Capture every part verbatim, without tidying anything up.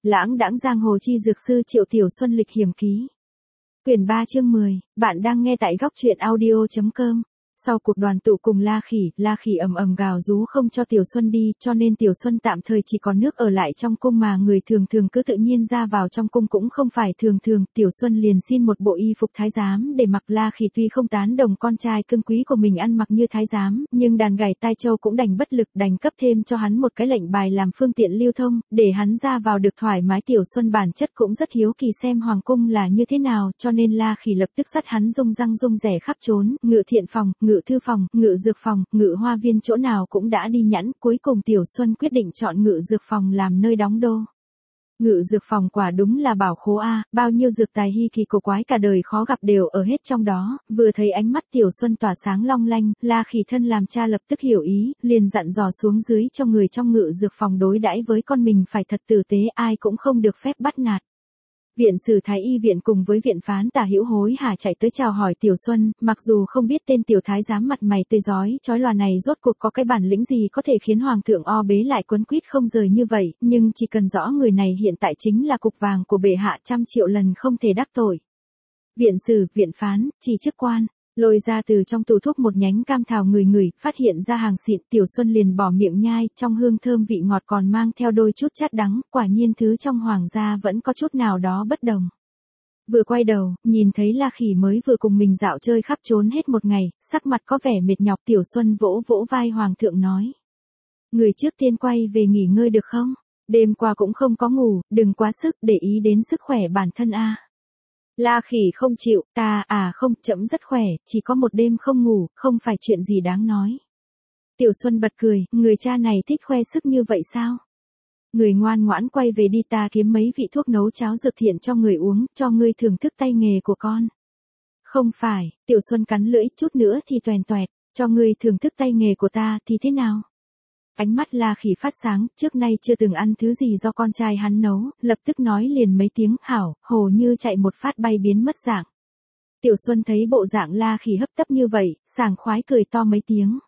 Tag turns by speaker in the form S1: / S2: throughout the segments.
S1: Lãng đãng giang hồ chi dược sư Triệu Tiểu Xuân lịch hiểm ký. Quyển ba chương mười, bạn đang nghe tại góc truyện audio chấm com. Sau cuộc đoàn tụ cùng La Khỉ, La Khỉ ầm ầm gào rú không cho Tiểu Xuân đi, cho nên Tiểu Xuân tạm thời chỉ còn nước ở lại trong cung mà người thường thường cứ tự nhiên ra vào trong cung cũng không phải thường thường. Tiểu Xuân liền xin một bộ y phục thái giám để mặc. La Khỉ tuy không tán đồng con trai cưng quý của mình ăn mặc như thái giám, nhưng đàn gảy tai châu cũng đành bất lực, đành cấp thêm cho hắn một cái lệnh bài làm phương tiện lưu thông, để hắn ra vào được thoải mái. Tiểu Xuân bản chất cũng rất hiếu kỳ xem hoàng cung là như thế nào, cho nên La Khỉ lập tức dắt hắn rung răng rung rẻ khắp trốn, ngự thiện phòng, ngự thư phòng, ngự dược phòng, ngự hoa viên, chỗ nào cũng đã đi nhẵn. Cuối cùng Tiểu Xuân quyết định chọn ngự dược phòng làm nơi đóng đô. Ngự dược phòng quả đúng là bảo khố a, bao nhiêu dược tài hy kỳ cổ quái cả đời khó gặp đều ở hết trong đó. Vừa thấy ánh mắt Tiểu Xuân tỏa sáng long lanh, La Khỉ thân làm cha lập tức hiểu ý, liền dặn dò xuống dưới cho người trong ngự dược phòng đối đãi với con mình phải thật tử tế, ai cũng không được phép bắt nạt. Viện sử thái y viện cùng với viện phán Tả Hữu hối hả chạy tới chào hỏi Tiểu Xuân, mặc dù không biết tên tiểu thái giám mặt mày tươi rói chói lòa này rốt cuộc có cái bản lĩnh gì có thể khiến hoàng thượng o bế lại quấn quýt không rời như vậy, nhưng chỉ cần rõ người này hiện tại chính là cục vàng của bệ hạ, trăm triệu lần không thể đắc tội. Viện sử, viện phán, chỉ chức quan, lôi ra từ trong tủ thuốc một nhánh cam thảo người người, phát hiện ra hàng xịn. Tiểu Xuân liền bỏ miệng nhai, trong hương thơm vị ngọt còn mang theo đôi chút chát đắng, quả nhiên thứ trong hoàng gia vẫn có chút nào đó bất đồng. Vừa quay đầu, nhìn thấy La Khỉ mới vừa cùng mình dạo chơi khắp trốn hết một ngày, sắc mặt có vẻ mệt nhọc. Tiểu Xuân vỗ vỗ vai hoàng thượng nói: người trước tiên quay về nghỉ ngơi được không? Đêm qua cũng không có ngủ, đừng quá sức, để ý đến sức khỏe bản thân a. À. La Khỉ không chịu, ta à không, trẫm rất khỏe, chỉ có một đêm không ngủ, không phải chuyện gì đáng nói. Tiểu Xuân bật cười, người cha này thích khoe sức như vậy sao? Người ngoan ngoãn quay về đi, ta kiếm mấy vị thuốc nấu cháo dược thiện cho người uống, cho ngươi thưởng thức tay nghề của con. Không phải, Tiểu Xuân cắn lưỡi, chút nữa thì toèn toẹt, cho ngươi thưởng thức tay nghề của ta thì thế nào? Ánh mắt La Khỉ phát sáng, trước nay chưa từng ăn thứ gì do con trai hắn nấu, lập tức nói liền mấy tiếng hảo, hồ như chạy một phát bay biến mất dạng. Tiểu Xuân thấy bộ dạng La Khỉ hấp tấp như vậy, sảng khoái cười to mấy tiếng.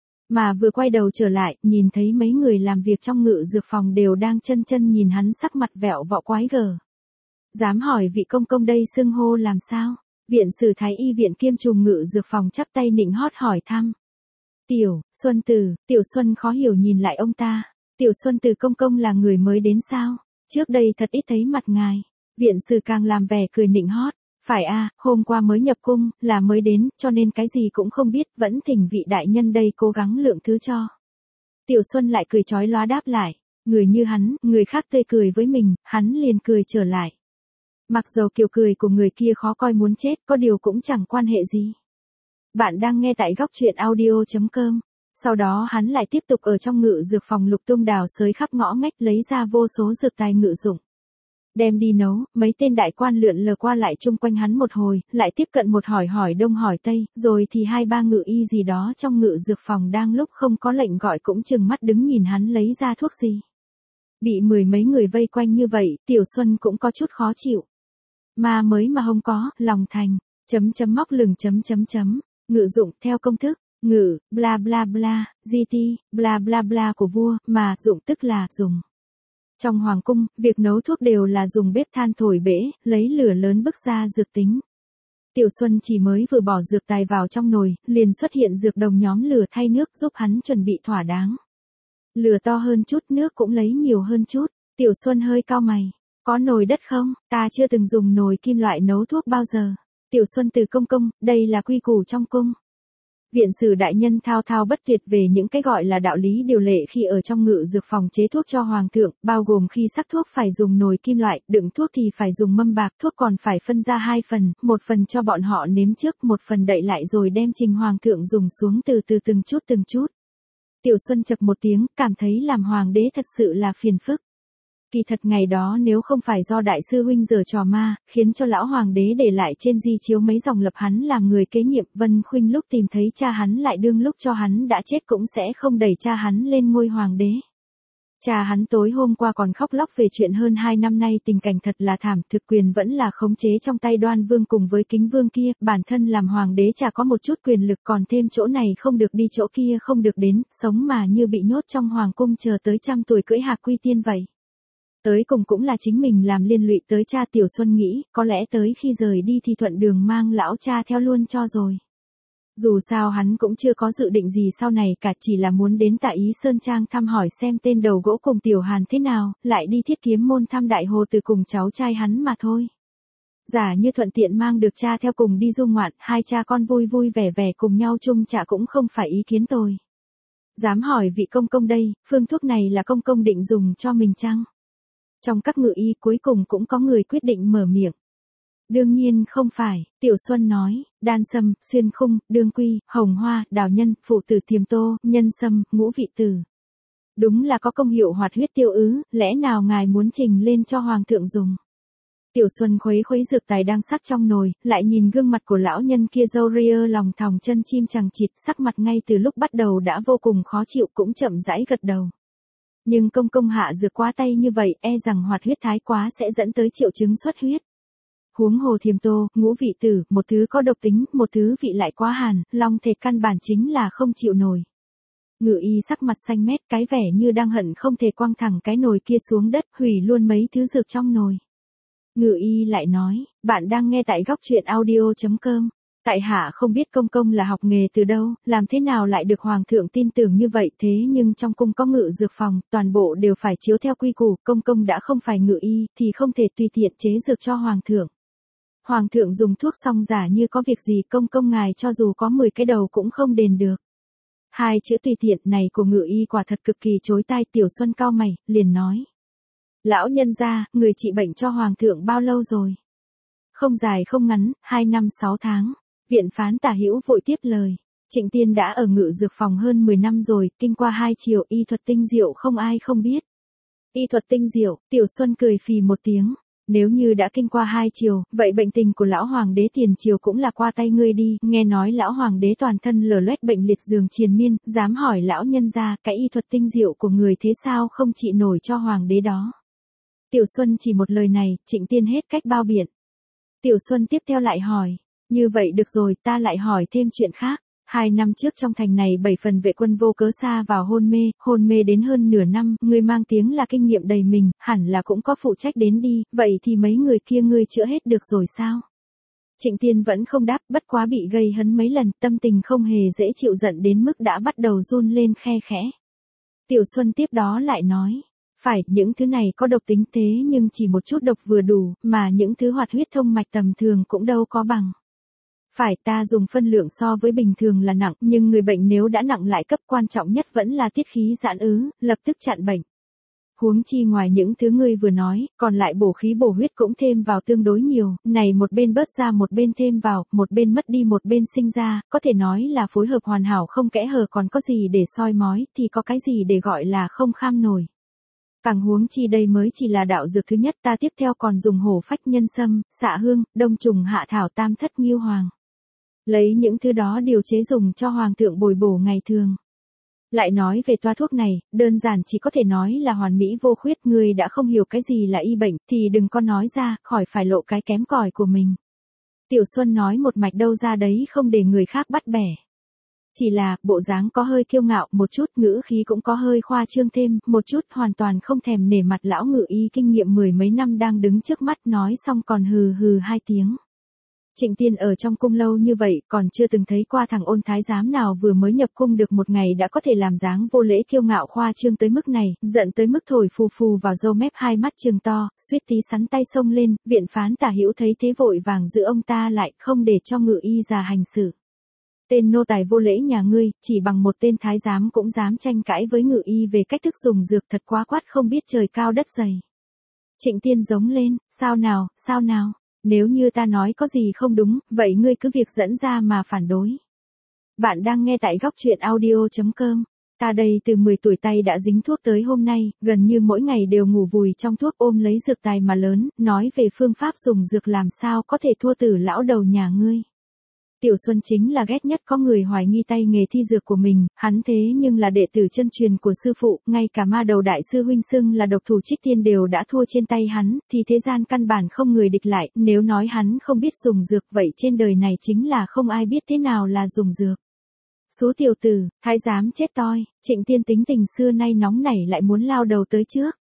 S1: Mà vừa quay đầu trở lại, nhìn thấy mấy người làm việc trong ngự dược phòng đều đang chân chân nhìn hắn, sắc mặt vẹo vọ quái gở. Dám hỏi vị công công đây xưng hô làm sao? Viện sử thái y viện kiêm trùm ngự dược phòng chắp tay nịnh hót hỏi thăm. Tiểu Xuân Từ, Tiểu Xuân khó hiểu nhìn lại ông ta. Tiểu Xuân Từ công công là người mới đến sao? Trước đây thật ít thấy mặt ngài. Viện sử càng làm vẻ cười nịnh hót. Phải a, hôm qua mới nhập cung, là mới đến, cho nên cái gì cũng không biết, vẫn thỉnh vị đại nhân đây cố gắng lượng thứ cho. Tiểu Xuân lại cười chói lóa đáp lại. Người như hắn, người khác tươi cười với mình, hắn liền cười trở lại. Mặc dầu kiểu cười của người kia khó coi muốn chết, có điều cũng chẳng quan hệ gì. Bạn đang nghe tại góc truyện audio chấm com. Sau đó hắn lại tiếp tục ở trong ngự dược phòng lục tung đào xới khắp ngõ ngách, lấy ra vô số dược tài ngự dụng. Đem đi nấu, mấy tên đại quan lượn lờ qua lại chung quanh hắn một hồi, lại tiếp cận một hỏi hỏi đông hỏi tây, rồi thì hai ba ngự y gì đó trong ngự dược phòng đang lúc không có lệnh gọi cũng chừng mắt đứng nhìn hắn lấy ra thuốc gì. Bị mười mấy người vây quanh như vậy, Tiểu Xuân cũng có chút khó chịu. Mà mới mà không có, lòng thành, chấm chấm móc lừng chấm chấm chấm. Ngự dụng theo công thức, ngự, bla bla bla, gt, bla bla bla của vua, mà dụng tức là dùng. Trong hoàng cung, việc nấu thuốc đều là dùng bếp than thổi bể, lấy lửa lớn bức ra dược tính. Tiểu Xuân chỉ mới vừa bỏ dược tài vào trong nồi, liền xuất hiện dược đồng nhóm lửa thay nước giúp hắn chuẩn bị thỏa đáng. Lửa to hơn chút, nước cũng lấy nhiều hơn chút. Tiểu Xuân hơi cau mày, có nồi đất không? Ta chưa từng dùng nồi kim loại nấu thuốc bao giờ. Tiểu Xuân Từ công công, đây là quy củ trong cung. Viện sử đại nhân thao thao bất tuyệt về những cái gọi là đạo lý điều lệ khi ở trong ngự dược phòng chế thuốc cho hoàng thượng, bao gồm khi sắc thuốc phải dùng nồi kim loại, đựng thuốc thì phải dùng mâm bạc, thuốc còn phải phân ra hai phần, một phần cho bọn họ nếm trước, một phần đậy lại rồi đem trình hoàng thượng dùng xuống từ từ từng chút từng chút. Tiểu Xuân chậc một tiếng, cảm thấy làm hoàng đế thật sự là phiền phức. Kỳ thật ngày đó nếu không phải do đại sư huynh giở trò ma, khiến cho lão hoàng đế để lại trên di chiếu mấy dòng lập hắn làm người kế nhiệm, Vân Khuynh lúc tìm thấy cha hắn lại đương lúc cho hắn đã chết cũng sẽ không đẩy cha hắn lên ngôi hoàng đế. Cha hắn tối hôm qua còn khóc lóc về chuyện hơn hai năm nay tình cảnh thật là thảm, thực quyền vẫn là khống chế trong tay Đoan Vương cùng với Kính Vương kia, bản thân làm hoàng đế chả có một chút quyền lực, còn thêm chỗ này không được đi chỗ kia không được đến, sống mà như bị nhốt trong hoàng cung chờ tới trăm tuổi cưỡi hạc quy tiên vậy. Tới cùng cũng là chính mình làm liên lụy tới cha. Tiểu Xuân nghĩ, có lẽ tới khi rời đi thì thuận đường mang lão cha theo luôn cho rồi. Dù sao hắn cũng chưa có dự định gì sau này cả, chỉ là muốn đến Tạ Ý Sơn Trang thăm hỏi xem tên đầu gỗ cùng Tiểu Hàn thế nào, lại đi Thiết Kiếm Môn thăm Đại Hồ Từ cùng cháu trai hắn mà thôi. Giả như thuận tiện mang được cha theo cùng đi du ngoạn, hai cha con vui vui vẻ vẻ cùng nhau chung chạ cũng không phải ý kiến tồi. Dám hỏi vị công công đây, phương thuốc này là công công định dùng cho mình chăng? Trong các ngự y cuối cùng cũng có người quyết định mở miệng. Đương nhiên không phải, Tiểu Xuân nói, đan sâm, xuyên khung, đương quy, hồng hoa, đào nhân, phụ tử thiềm tô, nhân sâm, ngũ vị tử. Đúng là có công hiệu hoạt huyết tiêu ứ, lẽ nào ngài muốn trình lên cho hoàng thượng dùng? Tiểu Xuân khuấy khuấy dược tài đang sắc trong nồi, lại nhìn gương mặt của lão nhân kia râu ria lòng thòng chân chim chằng chịt, sắc mặt ngay từ lúc bắt đầu đã vô cùng khó chịu cũng chậm rãi gật đầu. Nhưng công công hạ dược quá tay như vậy, e rằng hoạt huyết thái quá sẽ dẫn tới triệu chứng xuất huyết. Huống hồ thiềm tô, ngũ vị tử, một thứ có độc tính, một thứ vị lại quá hàn, long thể căn bản chính là không chịu nổi. Ngự y sắc mặt xanh mét, cái vẻ như đang hận không thể quăng thẳng cái nồi kia xuống đất, hủy luôn mấy thứ dược trong nồi. Ngự y lại nói, bạn đang nghe tại góc truyện audio chấm com. Tại hạ không biết công công là học nghề từ đâu, làm thế nào lại được hoàng thượng tin tưởng như vậy, thế nhưng trong cung có ngự dược phòng, toàn bộ đều phải chiếu theo quy củ, công công đã không phải ngự y, thì không thể tùy tiện chế dược cho hoàng thượng. Hoàng thượng dùng thuốc xong giả như có việc gì, công công ngài cho dù có mười cái đầu cũng không đền được. Hai chữ tùy tiện này của ngự y quả thật cực kỳ chối tai. Tiểu Xuân cau mày, liền nói. Lão nhân gia, người trị bệnh cho hoàng thượng bao lâu rồi? Không dài không ngắn, hai năm sáu tháng. Viện phán Tả Hữu vội tiếp lời. Trịnh Tiên đã ở ngự dược phòng hơn mười năm rồi, kinh qua hai chiều, y thuật tinh diệu không ai không biết. Y thuật tinh diệu, Tiểu Xuân cười phì một tiếng. Nếu như đã kinh qua hai chiều, vậy bệnh tình của lão hoàng đế tiền triều cũng là qua tay ngươi đi, nghe nói lão hoàng đế toàn thân lở loét bệnh liệt giường triền miên, dám hỏi lão nhân gia, cái y thuật tinh diệu của người thế sao không trị nổi cho hoàng đế đó. Tiểu Xuân chỉ một lời này, Trịnh Tiên hết cách bao biện. Tiểu Xuân tiếp theo lại hỏi, như vậy được rồi, ta lại hỏi thêm chuyện khác. Hai năm trước trong thành này bảy phần vệ quân vô cớ xa vào hôn mê, hôn mê đến hơn nửa năm, ngươi mang tiếng là kinh nghiệm đầy mình, hẳn là cũng có phụ trách đến đi, vậy thì mấy người kia ngươi chữa hết được rồi sao? Trịnh Tiên vẫn không đáp, bất quá bị gây hấn mấy lần, tâm tình không hề dễ chịu, giận đến mức đã bắt đầu run lên khe khẽ. Tiểu Xuân tiếp đó lại nói, phải, những thứ này có độc tính thế nhưng chỉ một chút độc vừa đủ, mà những thứ hoạt huyết thông mạch tầm thường cũng đâu có bằng. Phải, ta dùng phân lượng so với bình thường là nặng, nhưng người bệnh nếu đã nặng lại cấp quan trọng nhất vẫn là tiết khí giãn ứ, lập tức chặn bệnh. Huống chi ngoài những thứ ngươi vừa nói, còn lại bổ khí bổ huyết cũng thêm vào tương đối nhiều, này một bên bớt ra một bên thêm vào, một bên mất đi một bên sinh ra, có thể nói là phối hợp hoàn hảo không kẽ hở, còn có gì để soi mói, thì có cái gì để gọi là không kham nổi. Càng huống chi đây mới chỉ là đạo dược thứ nhất, ta tiếp theo còn dùng hổ phách, nhân sâm, xạ hương, đông trùng hạ thảo, tam thất nghiêu hoàng. Lấy những thứ đó điều chế dùng cho hoàng thượng bồi bổ ngày thường. Lại nói về toa thuốc này, đơn giản chỉ có thể nói là hoàn mỹ vô khuyết, người đã không hiểu cái gì là y bệnh, thì đừng có nói ra, khỏi phải lộ cái kém cỏi của mình. Tiểu Xuân nói một mạch đâu ra đấy không để người khác bắt bẻ. Chỉ là, bộ dáng có hơi kiêu ngạo một chút, ngữ khí cũng có hơi khoa trương thêm, một chút, hoàn toàn không thèm nể mặt lão ngự y kinh nghiệm mười mấy năm đang đứng trước mắt, nói xong còn hừ hừ hai tiếng. Trịnh Tiên ở trong cung lâu như vậy, còn chưa từng thấy qua thằng ôn thái giám nào vừa mới nhập cung được một ngày đã có thể làm dáng vô lễ kiêu ngạo khoa trương tới mức này, giận tới mức thổi phù phù vào râu mép, hai mắt trừng to, suýt tí sắn tay xông lên. Viện phán Tả Hữu thấy thế vội vàng giữ ông ta lại, không để cho ngự y già hành xử. Tên nô tài vô lễ nhà ngươi, chỉ bằng một tên thái giám cũng dám tranh cãi với ngự y về cách thức dùng dược, thật quá quát không biết trời cao đất dày. Trịnh Tiên giống lên, sao nào, sao nào? Nếu như ta nói có gì không đúng, vậy ngươi cứ việc dẫn ra mà phản đối. Bạn đang nghe tại góc truyện audio chấm com. Ta đây từ mười tuổi tay đã dính thuốc tới hôm nay, gần như mỗi ngày đều ngủ vùi trong thuốc, ôm lấy dược tài mà lớn, nói về phương pháp dùng dược làm sao có thể thua tử lão đầu nhà ngươi. Tiểu Xuân chính là ghét nhất có người hoài nghi tay nghề thi dược của mình, hắn thế nhưng là đệ tử chân truyền của sư phụ, ngay cả ma đầu đại sư huynh xưng là độc thủ Trích Tiên đều đã thua trên tay hắn, thì thế gian căn bản không người địch lại, nếu nói hắn không biết dùng dược vậy trên đời này chính là không ai biết thế nào là dùng dược. Số tiểu tử, thái giám chết toi, Trịnh Tiên tính tình xưa nay nóng nảy lại muốn lao đầu tới trước.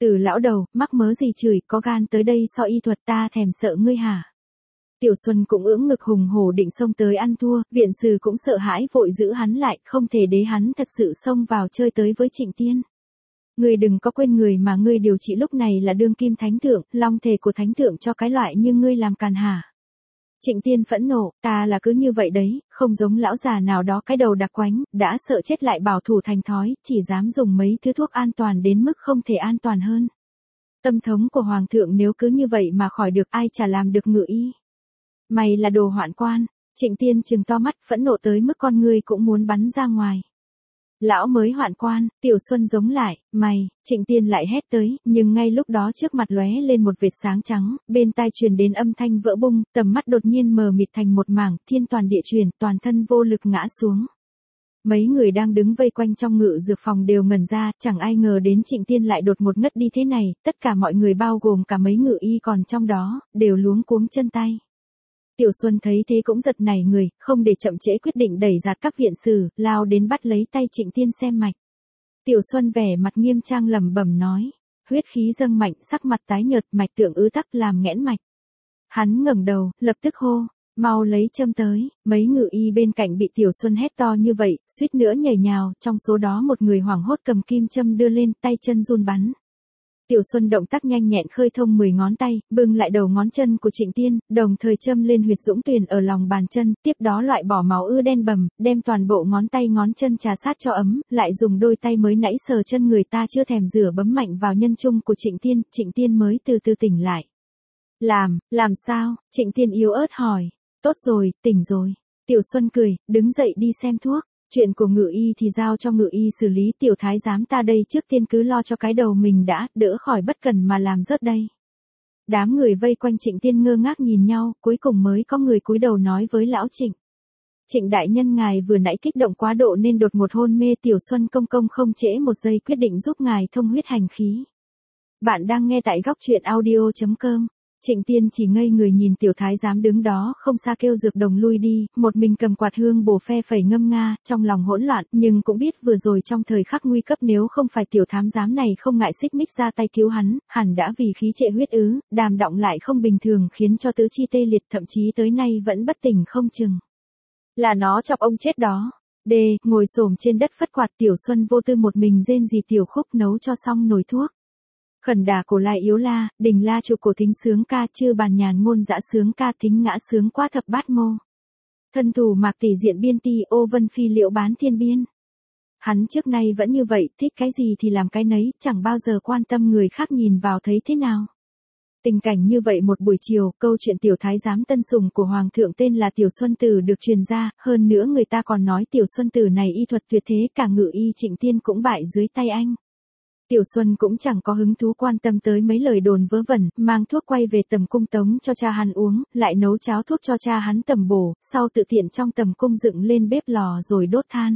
S1: Từ lão đầu, mắc mớ gì chửi, có gan tới đây so y thuật ta thèm sợ ngươi hả? Tiểu Xuân cũng ưỡng ngực hùng hổ định xông tới ăn thua, viện sử cũng sợ hãi vội giữ hắn lại, không thể để hắn thật sự xông vào chơi tới với Trịnh Tiên. Ngươi đừng có quên người mà ngươi điều trị lúc này là đương kim thánh thượng, long thể của thánh thượng cho cái loại như ngươi làm càn hả? Trịnh Tiên phẫn nộ, ta là cứ như vậy đấy, không giống lão già nào đó cái đầu đặc quánh, đã sợ chết lại bảo thủ thành thói, chỉ dám dùng mấy thứ thuốc an toàn đến mức không thể an toàn hơn. Tâm thống của hoàng thượng nếu cứ như vậy mà khỏi được ai chả làm được ngự y. Mày là đồ hoạn quan. Trịnh Tiên trừng to mắt phẫn nộ tới mức con ngươi cũng muốn bắn ra ngoài. Lão mới hoạn quan, Tiểu Xuân giống lại, mày, Trịnh Tiên lại hét tới, nhưng ngay lúc đó trước mặt lóe lên một vệt sáng trắng, bên tai truyền đến âm thanh vỡ bung, tầm mắt đột nhiên mờ mịt thành một mảng, thiên toàn địa chuyển, toàn thân vô lực ngã xuống. Mấy người đang đứng vây quanh trong ngự dược phòng đều ngẩn ra, chẳng ai ngờ đến Trịnh Tiên lại đột ngột ngất đi thế này, tất cả mọi người bao gồm cả mấy ngự y còn trong đó, đều luống cuống chân tay. Tiểu Xuân thấy thế cũng giật nảy người, không để chậm trễ quyết định đẩy giạt các viện sử, lao đến bắt lấy tay Trịnh Tiên xem mạch. Tiểu Xuân vẻ mặt nghiêm trang lẩm bẩm nói, huyết khí dâng mạnh, sắc mặt tái nhợt, mạch tượng ứ tắc làm nghẽn mạch. Hắn ngẩng đầu, lập tức hô, mau lấy châm tới, mấy ngự y bên cạnh bị Tiểu Xuân hét to như vậy, suýt nữa nhảy nhào, trong số đó một người hoảng hốt cầm kim châm đưa lên, tay chân run bắn. Tiểu Xuân động tác nhanh nhẹn khơi thông mười ngón tay, bưng lại đầu ngón chân của Trịnh Tiên, đồng thời châm lên huyệt dũng tuyền ở lòng bàn chân, tiếp đó loại bỏ máu ư đen bầm, đem toàn bộ ngón tay ngón chân trà sát cho ấm, lại dùng đôi tay mới nãy sờ chân người ta chưa thèm rửa bấm mạnh vào nhân trung của Trịnh Tiên, Trịnh Tiên mới từ từ tỉnh lại. Làm, làm sao? Trịnh Tiên yếu ớt hỏi. Tốt rồi, tỉnh rồi. Tiểu Xuân cười, đứng dậy đi xem thuốc. Chuyện của ngự y thì giao cho ngự y xử lý, tiểu thái giám ta đây trước tiên cứ lo cho cái đầu mình đã, đỡ khỏi bất cần mà làm rớt đây. Đám người vây quanh Trịnh Tiên ngơ ngác nhìn nhau, cuối cùng mới có người cúi đầu nói với lão Trịnh. Trịnh đại nhân ngài vừa nãy kích động quá độ nên đột ngột hôn mê, Tiểu Xuân công công không trễ một giây quyết định giúp ngài thông huyết hành khí. Bạn đang nghe tại góc truyện audio chấm com. Trịnh Tiên chỉ ngây người nhìn tiểu thái giám đứng đó không xa kêu dược đồng lui đi, một mình cầm quạt hương bổ phe phẩy ngâm nga, trong lòng hỗn loạn, nhưng cũng biết vừa rồi trong thời khắc nguy cấp nếu không phải tiểu thám giám này không ngại xích mích ra tay cứu hắn, hẳn đã vì khí trệ huyết ứ, đàm động lại không bình thường khiến cho tứ chi tê liệt thậm chí tới nay vẫn bất tỉnh không chừng. Là nó chọc ông chết đó. D, ngồi xổm trên đất phất quạt Tiểu Xuân vô tư một mình rên rỉ tiểu khúc nấu cho xong nồi thuốc. Khẩn đà cổ lai yếu la, đình la trụ cổ thính sướng ca chư bàn nhàn ngôn dã sướng ca thính ngã sướng qua thập bát mô. Thân thủ mạc tỷ diện biên ti ô vân phi liệu bán thiên biên. Hắn trước nay vẫn như vậy, thích cái gì thì làm cái nấy, chẳng bao giờ quan tâm người khác nhìn vào thấy thế nào. Tình cảnh như vậy một buổi chiều, câu chuyện tiểu thái giám tân sủng của hoàng thượng tên là Tiểu Xuân Tử được truyền ra, hơn nữa người ta còn nói Tiểu Xuân Tử này y thuật tuyệt thế, cả ngự y Trịnh Tiên cũng bại dưới tay anh. Tiểu Xuân cũng chẳng có hứng thú quan tâm tới mấy lời đồn vớ vẩn, mang thuốc quay về tầm cung tống cho cha hắn uống, lại nấu cháo thuốc cho cha hắn tầm bổ, sau tự tiện trong tầm cung dựng lên bếp lò rồi đốt than.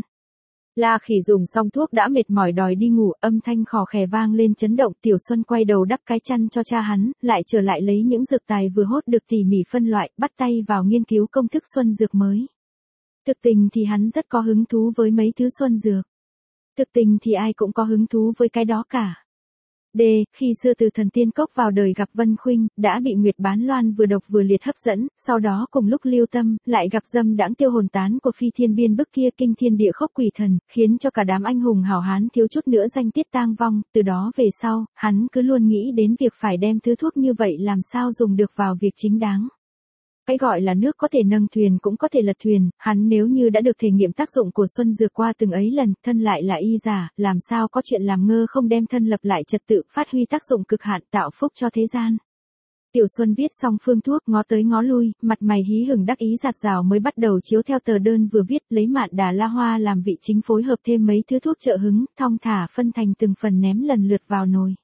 S1: La Khỉ dùng xong thuốc đã mệt mỏi đòi đi ngủ, âm thanh khò khè vang lên chấn động, Tiểu Xuân quay đầu đắp cái chăn cho cha hắn, lại trở lại lấy những dược tài vừa hốt được tỉ mỉ phân loại, bắt tay vào nghiên cứu công thức xuân dược mới. Thực tình thì hắn rất có hứng thú với mấy thứ xuân dược. Thực tình thì ai cũng có hứng thú với cái đó cả. D. Khi xưa từ thần tiên cốc vào đời gặp Vân Khuynh, đã bị Nguyệt Bán Loan vừa độc vừa liệt hấp dẫn, sau đó cùng lúc lưu tâm, lại gặp dâm đãng tiêu hồn tán của phi thiên biên bức kia kinh thiên địa khốc quỷ thần, khiến cho cả đám anh hùng hảo hán thiếu chút nữa danh tiết tang vong, từ đó về sau, hắn cứ luôn nghĩ đến việc phải đem thứ thuốc như vậy làm sao dùng được vào việc chính đáng. Cái gọi là nước có thể nâng thuyền cũng có thể lật thuyền, hắn nếu như đã được thể nghiệm tác dụng của xuân dược qua từng ấy lần, thân lại là y giả, làm sao có chuyện làm ngơ không đem thân lập lại trật tự, phát huy tác dụng cực hạn tạo phúc cho thế gian. Tiểu Xuân viết xong phương thuốc ngó tới ngó lui, mặt mày hí hửng đắc ý giạt rào mới bắt đầu chiếu theo tờ đơn vừa viết, lấy mạn đà la hoa làm vị chính phối hợp thêm mấy thứ thuốc trợ hứng, thong thả phân thành từng phần ném lần lượt vào nồi.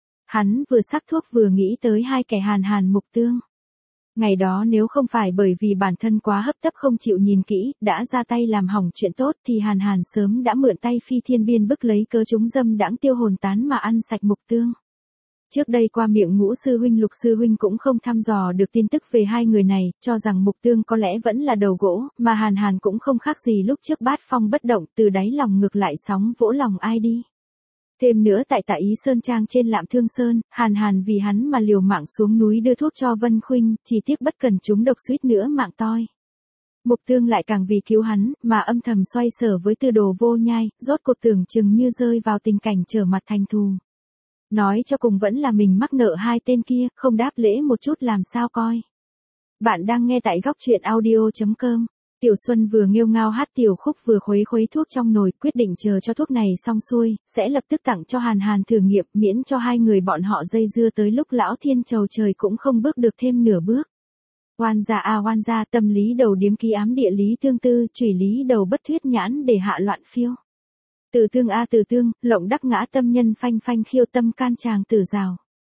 S1: Hắn vừa sắc thuốc vừa nghĩ tới hai kẻ Hàn Hàn Mục Tương. Ngày đó nếu không phải bởi vì bản thân quá hấp tấp không chịu nhìn kỹ, đã ra tay làm hỏng chuyện tốt thì Hàn Hàn sớm đã mượn tay phi thiên biên bức lấy cớ chúng dâm đãng tiêu hồn tán mà ăn sạch Mục Tương. Trước đây qua miệng Ngũ sư huynh Lục sư huynh cũng không thăm dò được tin tức về hai người này, cho rằng Mục Tương có lẽ vẫn là đầu gỗ, mà Hàn Hàn cũng không khác gì lúc trước bát phong bất động, từ đáy lòng ngược lại sóng vỗ lòng ai đi. Thêm nữa tại Tạ Ý Sơn Trang trên Lạm Thương Sơn, Hàn Hàn vì hắn mà liều mạng xuống núi đưa thuốc cho Vân Khuynh, chỉ tiếc bất cần trúng độc suýt nữa mạng toi. Mục Tương lại càng vì cứu hắn, mà âm thầm xoay sở với Tư Đồ Vô Nhai, rốt cuộc tưởng chừng như rơi vào tình cảnh trở mặt thành thù. Nói cho cùng vẫn là mình mắc nợ hai tên kia, không đáp lễ một chút làm sao coi. Bạn đang nghe tại góc truyện audio chấm com. Tiểu Xuân vừa nghêu ngao hát tiểu khúc vừa khuấy khuấy thuốc trong nồi, quyết định chờ cho thuốc này xong xuôi, sẽ lập tức tặng cho Hàn Hàn thử nghiệm, miễn cho hai người bọn họ dây dưa tới lúc lão thiên trầu trời cũng không bước được thêm nửa bước. Oan gia a oan gia, tâm lý đầu điếm ký ám địa lý tương tư, chủy lý đầu bất thuyết nhãn để hạ loạn phiêu. Từ tương a từ tương, lộng đắc ngã tâm nhân phanh phanh khiêu tâm can chàng tử rào.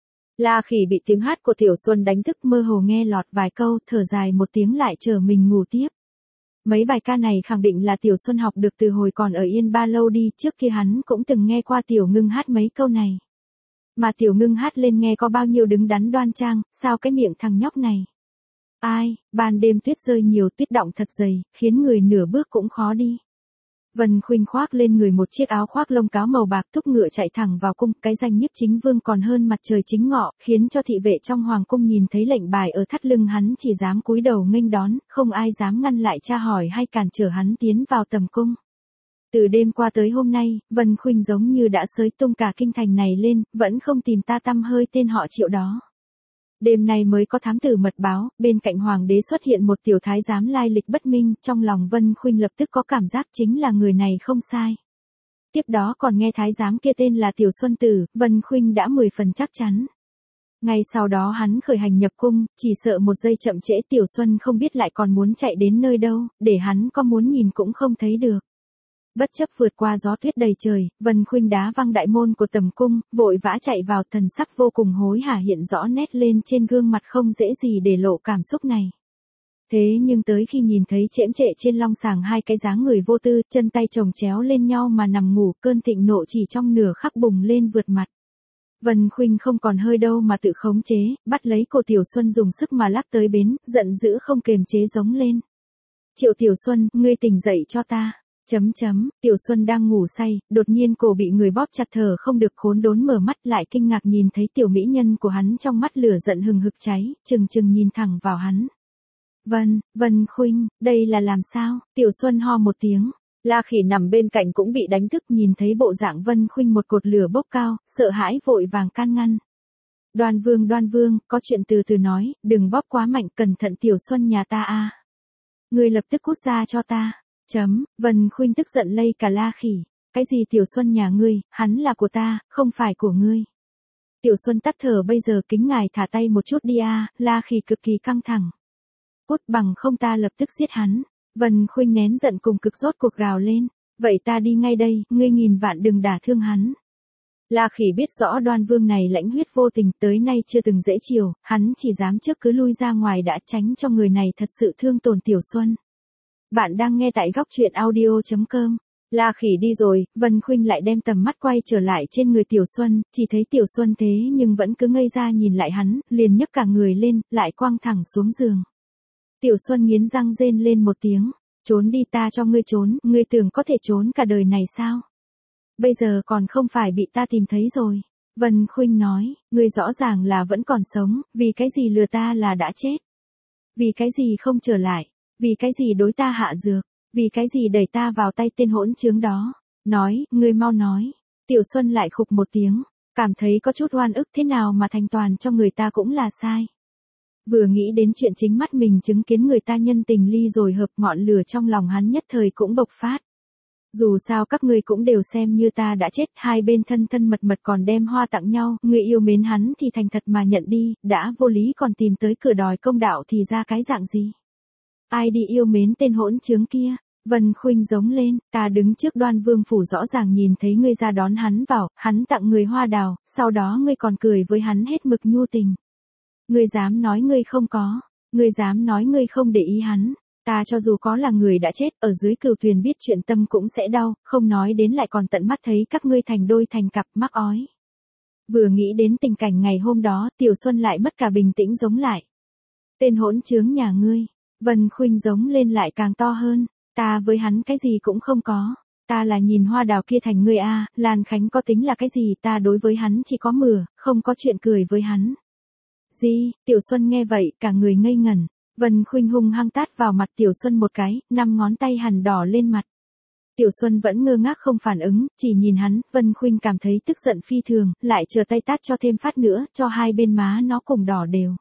S1: La Khỉ bị tiếng hát của Tiểu Xuân đánh thức, mơ hồ nghe lọt vài câu, thở dài một tiếng lại chờ mình ngủ tiếp. Mấy bài ca này khẳng định là Tiểu Xuân học được từ hồi còn ở Yên Ba Lâu đi, trước kia hắn cũng từng nghe qua Tiểu Ngưng hát mấy câu này. Mà Tiểu Ngưng hát lên nghe có bao nhiêu đứng đắn đoan trang, sao cái miệng thằng nhóc này. Ai, ban đêm tuyết rơi nhiều, tuyết đọng thật dày, khiến người nửa bước cũng khó đi. Vân Khuynh khoác lên người một chiếc áo khoác lông cáo màu bạc, thúc ngựa chạy thẳng vào cung, cái danh nhiếp chính vương còn hơn mặt trời chính ngọ, khiến cho thị vệ trong hoàng cung nhìn thấy lệnh bài ở thắt lưng hắn chỉ dám cúi đầu nghênh đón, không ai dám ngăn lại tra hỏi hay cản trở hắn tiến vào tầm cung. Từ đêm qua tới hôm nay, Vân Khuynh giống như đã xới tung cả kinh thành này lên, vẫn không tìm ta tăm hơi tên họ Triệu đó. Đêm nay mới có thám tử mật báo, bên cạnh hoàng đế xuất hiện một tiểu thái giám lai lịch bất minh, trong lòng Vân Khuynh lập tức có cảm giác chính là người này không sai. Tiếp đó còn nghe thái giám kia tên là Tiểu Xuân Tử, Vân Khuynh đã mười phần chắc chắn. Ngay sau đó hắn khởi hành nhập cung, chỉ sợ một giây chậm trễ Tiểu Xuân không biết lại còn muốn chạy đến nơi đâu, để hắn có muốn nhìn cũng không thấy được. Bất chấp vượt qua gió tuyết đầy trời, Vân Khuynh đá văng đại môn của tầm cung, vội vã chạy vào, thần sắc vô cùng hối hả hiện rõ nét lên trên gương mặt, không dễ gì để lộ cảm xúc này. Thế nhưng tới khi nhìn thấy chễm trệ trên long sàng hai cái dáng người vô tư, chân tay chồng chéo lên nhau mà nằm ngủ, cơn thịnh nộ chỉ trong nửa khắc bùng lên vượt mặt. Vân Khuynh không còn hơi đâu mà tự khống chế, bắt lấy cổ Tiểu Xuân dùng sức mà lắc tới bến, giận dữ không kềm chế giống lên. Triệu Tiểu Xuân, ngươi tỉnh dậy cho ta. Chấm chấm, Tiểu Xuân đang ngủ say, đột nhiên cổ bị người bóp chặt, thở không được, khốn đốn mở mắt lại kinh ngạc nhìn thấy tiểu mỹ nhân của hắn, trong mắt lửa giận hừng hực cháy, chừng chừng nhìn thẳng vào hắn. Vân, Vân Khuynh, đây là làm sao? Tiểu Xuân ho một tiếng. La Khỉ nằm bên cạnh cũng bị đánh thức, nhìn thấy bộ dạng Vân Khuynh một cột lửa bốc cao, sợ hãi vội vàng can ngăn. Đoan Vương, Đoan Vương, có chuyện từ từ nói, đừng bóp quá mạnh, cẩn thận Tiểu Xuân nhà ta a. Ngươi lập tức cút ra cho ta. Chấm, Vân Khuynh tức giận lây cả La Khỉ. Cái gì Tiểu Xuân nhà ngươi, hắn là của ta, không phải của ngươi. Tiểu Xuân tắt thở, bây giờ kính ngài thả tay một chút đi a. La Khỉ cực kỳ căng thẳng. Cút, bằng không ta lập tức giết hắn. Vân Khuynh nén giận cùng cực rốt cuộc gào lên. Vậy ta đi ngay đây, ngươi nghìn vạn đừng đả thương hắn. La Khỉ biết rõ Đoan Vương này lãnh huyết vô tình, tới nay chưa từng dễ chiều, hắn chỉ dám trước cứ lui ra ngoài đã, tránh cho người này thật sự thương tổn Tiểu Xuân. Bạn đang nghe tại góc truyện audio chấm com. La Khỉ đi rồi, Vân Khuynh lại đem tầm mắt quay trở lại trên người Tiểu Xuân, chỉ thấy Tiểu Xuân thế nhưng vẫn cứ ngây ra nhìn lại hắn, liền nhấc cả người lên, lại quăng thẳng xuống giường. Tiểu Xuân nghiến răng rên lên một tiếng, trốn đi, ta cho ngươi trốn, ngươi tưởng có thể trốn cả đời này sao? Bây giờ còn không phải bị ta tìm thấy rồi. Vân Khuynh nói, ngươi rõ ràng là vẫn còn sống, vì cái gì lừa ta là đã chết? Vì cái gì không trở lại? Vì cái gì đối ta hạ dược? Vì cái gì đẩy ta vào tay tên hỗn trướng đó? Nói, ngươi mau nói. Tiểu Xuân lại khục một tiếng, cảm thấy có chút oan ức, thế nào mà thành toàn cho người ta cũng là sai. Vừa nghĩ đến chuyện chính mắt mình chứng kiến người ta nhân tình ly rồi hợp, ngọn lửa trong lòng hắn nhất thời cũng bộc phát. Dù sao các ngươi cũng đều xem như ta đã chết, hai bên thân thân mật mật còn đem hoa tặng nhau, người yêu mến hắn thì thành thật mà nhận đi, đã vô lý còn tìm tới cửa đòi công đạo thì ra cái dạng gì? Ai đi yêu mến tên hỗn trướng kia? Vân Khuynh giống lên, ta đứng trước Đoan Vương phủ rõ ràng nhìn thấy ngươi ra đón hắn vào, hắn tặng người hoa đào, sau đó ngươi còn cười với hắn hết mực nhu tình. Ngươi dám nói ngươi không có, ngươi dám nói ngươi không để ý hắn, ta cho dù có là người đã chết, ở dưới cửu thuyền biết chuyện tâm cũng sẽ đau, không nói đến lại còn tận mắt thấy các ngươi thành đôi thành cặp, mắc ói. Vừa nghĩ đến tình cảnh ngày hôm đó, Tiểu Xuân lại mất cả bình tĩnh giống lại. Tên hỗn trướng nhà ngươi. Vân Khuynh giống lên lại càng to hơn, ta với hắn cái gì cũng không có, Ta là nhìn hoa đào kia thành ngươi a, Lan Khánh có tính là cái gì, ta đối với hắn chỉ có mửa, không có chuyện cười với hắn. Gì, Tiểu Xuân nghe vậy, cả người ngây ngẩn. Vân Khuynh hung hăng tát vào mặt Tiểu Xuân một cái, năm ngón tay hằn đỏ lên mặt. Tiểu Xuân vẫn ngơ ngác không phản ứng, chỉ nhìn hắn, Vân Khuynh cảm thấy tức giận phi thường, lại chờ tay tát cho thêm phát nữa, cho hai bên má nó cùng đỏ đều.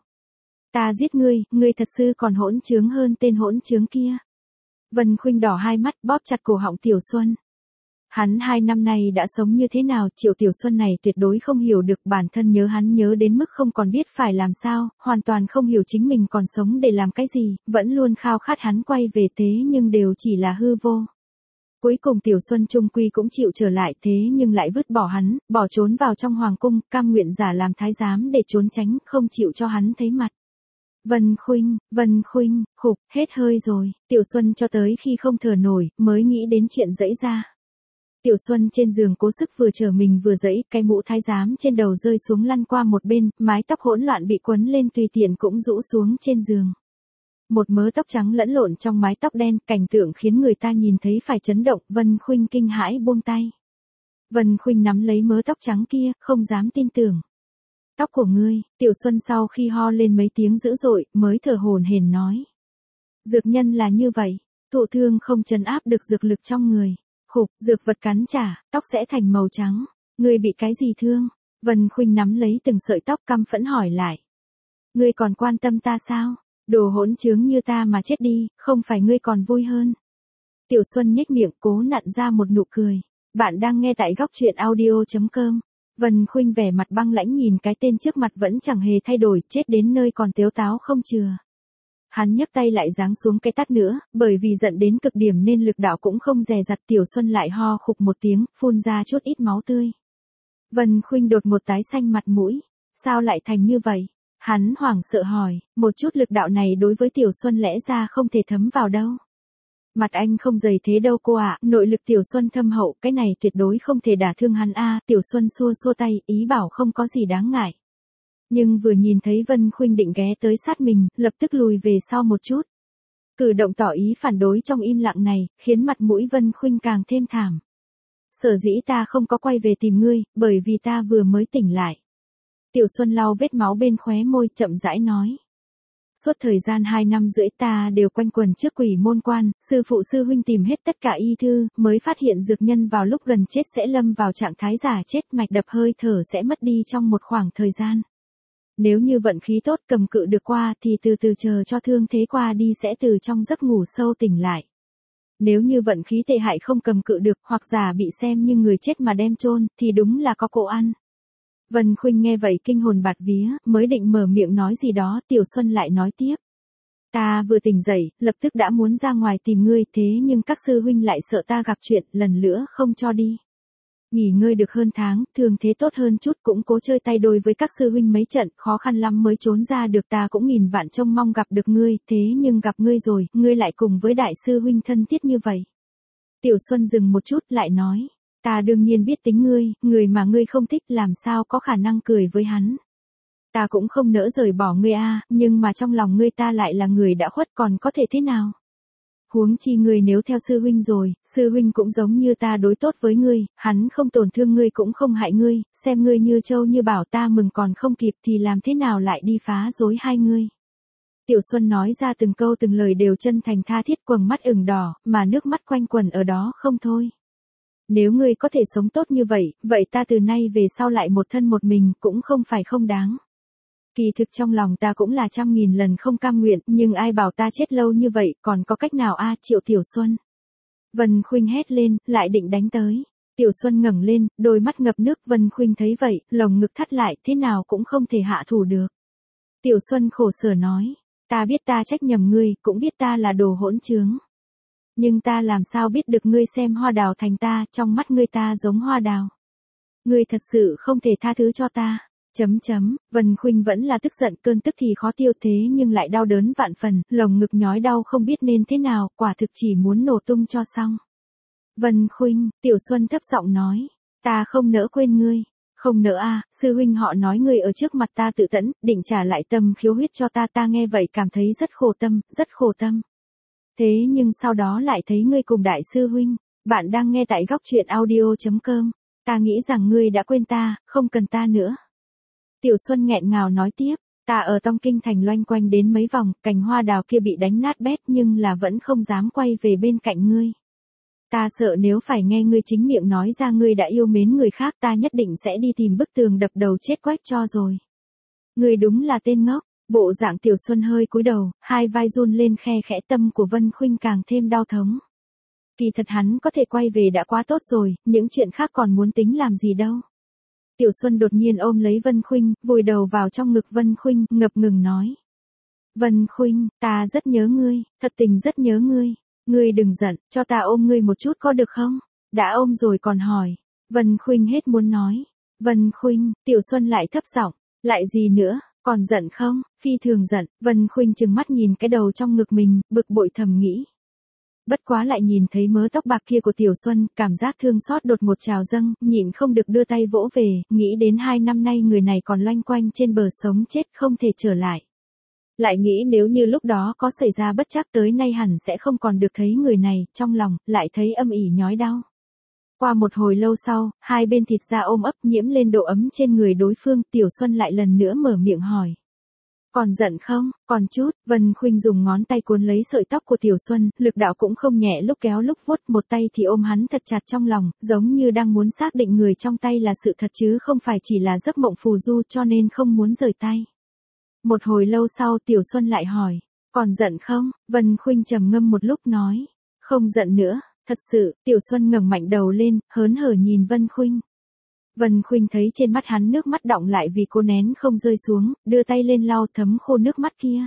S1: Ta giết ngươi, ngươi thật sự còn hỗn trướng hơn tên hỗn trướng kia. Vân Khuynh đỏ hai mắt, bóp chặt cổ họng Tiểu Xuân. Hắn hai năm nay đã sống như thế nào, Triệu Tiểu Xuân này tuyệt đối không hiểu được, bản thân nhớ hắn nhớ đến mức không còn biết phải làm sao, hoàn toàn không hiểu chính mình còn sống để làm cái gì, vẫn luôn khao khát hắn quay về thế nhưng đều chỉ là hư vô. Cuối cùng Tiểu Xuân trung quy cũng chịu trở lại thế nhưng lại vứt bỏ hắn, bỏ trốn vào trong hoàng cung, cam nguyện giả làm thái giám để trốn tránh, không chịu cho hắn thấy mặt. Vân Khuynh, Vân Khuynh, khục, hết hơi rồi, Tiểu Xuân cho tới khi không thở nổi, mới nghĩ đến chuyện dẫy ra. Tiểu Xuân trên giường cố sức vừa trở mình vừa dẫy, cái mũ thái giám trên đầu rơi xuống lăn qua một bên, mái tóc hỗn loạn bị quấn lên tùy tiện cũng rũ xuống trên giường. Một mớ tóc trắng lẫn lộn trong mái tóc đen, cảnh tượng khiến người ta nhìn thấy phải chấn động, Vân Khuynh kinh hãi buông tay. Vân Khuynh nắm lấy mớ tóc trắng kia, không dám tin tưởng. Tóc của ngươi, Tiểu Xuân sau khi ho lên mấy tiếng dữ dội, mới thở hổn hển nói. Dược nhân là như vậy, thụ thương không trấn áp được dược lực trong người. Khục, dược vật cắn trả, tóc sẽ thành màu trắng. Ngươi bị cái gì thương? Vân Khuynh nắm lấy từng sợi tóc căm phẫn hỏi lại. Ngươi còn quan tâm ta sao? Đồ hỗn trướng như ta mà chết đi, không phải ngươi còn vui hơn. Tiểu Xuân nhếch miệng cố nặn ra một nụ cười. Bạn đang nghe tại góc truyện audio chấm com. Vân Khuynh vẻ mặt băng lãnh nhìn cái tên trước mặt vẫn chẳng hề thay đổi, chết đến nơi còn tếu táo không chừa. Hắn nhấc tay lại giáng xuống cái tát nữa, bởi vì giận đến cực điểm nên lực đạo cũng không dè dặt. Tiểu Xuân lại ho khục một tiếng, phun ra chút ít máu tươi. Vân Khuynh đột một tái xanh mặt mũi. Sao lại thành như vậy? Hắn hoảng sợ hỏi, một chút lực đạo này đối với Tiểu Xuân lẽ ra không thể thấm vào đâu. Mặt anh không dày thế đâu cô ạ, nội lực Tiểu Xuân thâm hậu, cái này tuyệt đối không thể đả thương hắn a. Tiểu Xuân xua xua tay, ý bảo không có gì đáng ngại. Nhưng vừa nhìn thấy Vân Khuynh định ghé tới sát mình, lập tức lùi về sau một chút. Cử động tỏ ý phản đối trong im lặng này, khiến mặt mũi Vân Khuynh càng thêm thảm. Sở dĩ ta không có quay về tìm ngươi, bởi vì ta vừa mới tỉnh lại. Tiểu Xuân lau vết máu bên khóe môi, chậm rãi nói. Suốt thời gian hai năm rưỡi ta đều quanh quẩn trước quỷ môn quan, sư phụ sư huynh tìm hết tất cả y thư, mới phát hiện dược nhân vào lúc gần chết sẽ lâm vào trạng thái giả chết, mạch đập hơi thở sẽ mất đi trong một khoảng thời gian. Nếu như vận khí tốt cầm cự được qua thì từ từ chờ cho thương thế qua đi sẽ từ trong giấc ngủ sâu tỉnh lại. Nếu như vận khí tệ hại không cầm cự được hoặc giả bị xem như người chết mà đem chôn thì đúng là có cổ ăn. Vân Khuynh nghe vậy kinh hồn bạt vía, mới định mở miệng nói gì đó, Tiểu Xuân lại nói tiếp. Ta vừa tỉnh dậy, lập tức đã muốn ra ngoài tìm ngươi, thế nhưng các sư huynh lại sợ ta gặp chuyện, lần nữa không cho đi. Nghỉ ngơi được hơn tháng, thường thế tốt hơn chút, cũng cố chơi tay đôi với các sư huynh mấy trận, khó khăn lắm mới trốn ra được. Ta cũng nghìn vạn trông mong gặp được ngươi, thế nhưng gặp ngươi rồi, ngươi lại cùng với đại sư huynh thân thiết như vậy. Tiểu Xuân dừng một chút lại nói. Ta đương nhiên biết tính ngươi, người mà ngươi không thích làm sao có khả năng cười với hắn. Ta cũng không nỡ rời bỏ ngươi a, nhưng mà trong lòng ngươi ta lại là người đã khuất, còn có thể thế nào? Huống chi ngươi nếu theo sư huynh rồi, sư huynh cũng giống như ta đối tốt với ngươi, hắn không tổn thương ngươi cũng không hại ngươi, xem ngươi như châu như bảo, ta mừng còn không kịp thì làm thế nào lại đi phá rối hai ngươi. Tiểu Xuân nói ra từng câu từng lời đều chân thành tha thiết, quầng mắt ửng đỏ, mà nước mắt quanh quẩn ở đó không thôi. Nếu ngươi có thể sống tốt như vậy, vậy ta từ nay về sau lại một thân một mình, cũng không phải không đáng. Kỳ thực trong lòng ta cũng là trăm nghìn lần không cam nguyện, nhưng ai bảo ta chết lâu như vậy, còn có cách nào a? Triệu Tiểu Xuân. Vân Khuynh hét lên, lại định đánh tới. Tiểu Xuân ngẩng lên, đôi mắt ngập nước. Vân Khuynh thấy vậy, lồng ngực thắt lại, thế nào cũng không thể hạ thủ được. Tiểu Xuân khổ sở nói, ta biết ta trách nhầm ngươi, cũng biết ta là đồ hỗn trướng. Nhưng ta làm sao biết được ngươi xem hoa đào thành ta, trong mắt ngươi ta giống hoa đào. Ngươi thật sự không thể tha thứ cho ta. Chấm chấm, Vân Khuynh vẫn là tức giận, cơn tức thì khó tiêu thế nhưng lại đau đớn vạn phần, lồng ngực nhói đau không biết nên thế nào, quả thực chỉ muốn nổ tung cho xong. Vân Khuynh, Tiểu Xuân thấp giọng nói, ta không nỡ quên ngươi. Không nỡ a, sư huynh họ nói ngươi ở trước mặt ta tự tẫn, định trả lại tâm khiếu huyết cho ta, ta nghe vậy cảm thấy rất khổ tâm, rất khổ tâm. Thế nhưng sau đó lại thấy ngươi cùng đại sư huynh, Bạn đang nghe tại góc chuyện audio chấm com. Ta nghĩ rằng ngươi đã quên ta, không cần ta nữa. Tiểu Xuân nghẹn ngào nói tiếp, ta ở trong kinh thành loanh quanh đến mấy vòng, cành hoa đào kia bị đánh nát bét nhưng là vẫn không dám quay về bên cạnh ngươi. Ta sợ nếu phải nghe ngươi chính miệng nói ra ngươi đã yêu mến người khác, ta nhất định sẽ đi tìm bức tường đập đầu chết quách cho rồi. Ngươi đúng là tên ngốc. Bộ dạng Tiểu Xuân hơi cúi đầu, hai vai run lên khe khẽ, tâm của Vân Khuynh càng thêm đau thống. Kỳ thật hắn có thể quay về đã quá tốt rồi, những chuyện khác còn muốn tính làm gì đâu. Tiểu Xuân đột nhiên ôm lấy Vân Khuynh, vùi đầu vào trong ngực Vân Khuynh, ngập ngừng nói. Vân Khuynh, ta rất nhớ ngươi, thật tình rất nhớ ngươi. Ngươi đừng giận, cho ta ôm ngươi một chút có được không? Đã ôm rồi còn hỏi. Vân Khuynh hết muốn nói. Vân Khuynh, Tiểu Xuân lại thấp giọng, lại gì nữa? Còn giận không? Phi thường giận. Vân Khuynh trừng mắt nhìn cái đầu trong ngực mình, bực bội thầm nghĩ. Bất quá lại nhìn thấy mớ tóc bạc kia của Tiểu Xuân, cảm giác thương xót đột ngột trào dâng, nhịn không được đưa tay vỗ về, nghĩ đến hai năm nay người này còn loanh quanh trên bờ sống chết không thể trở lại. Lại nghĩ nếu như lúc đó có xảy ra bất trắc tới nay hẳn sẽ không còn được thấy người này, trong lòng, lại thấy âm ỉ nhói đau. Qua một hồi lâu sau, hai bên thịt da ôm ấp nhiễm lên độ ấm trên người đối phương, Tiểu Xuân lại lần nữa mở miệng hỏi. Còn giận không? Còn chút. Vân Khuynh dùng ngón tay cuốn lấy sợi tóc của Tiểu Xuân, lực đạo cũng không nhẹ, lúc kéo lúc vuốt, một tay thì ôm hắn thật chặt trong lòng, giống như đang muốn xác định người trong tay là sự thật chứ không phải chỉ là giấc mộng phù du, cho nên không muốn rời tay. Một hồi lâu sau Tiểu Xuân lại hỏi. Còn giận không? Vân Khuynh trầm ngâm một lúc nói. Không giận nữa. Thật sự. Tiểu Xuân ngẩng mạnh đầu lên, hớn hở nhìn Vân Khuynh. Vân Khuynh thấy trên mắt hắn nước mắt đọng lại vì cô nén không rơi xuống, đưa tay lên lau thấm khô nước mắt kia.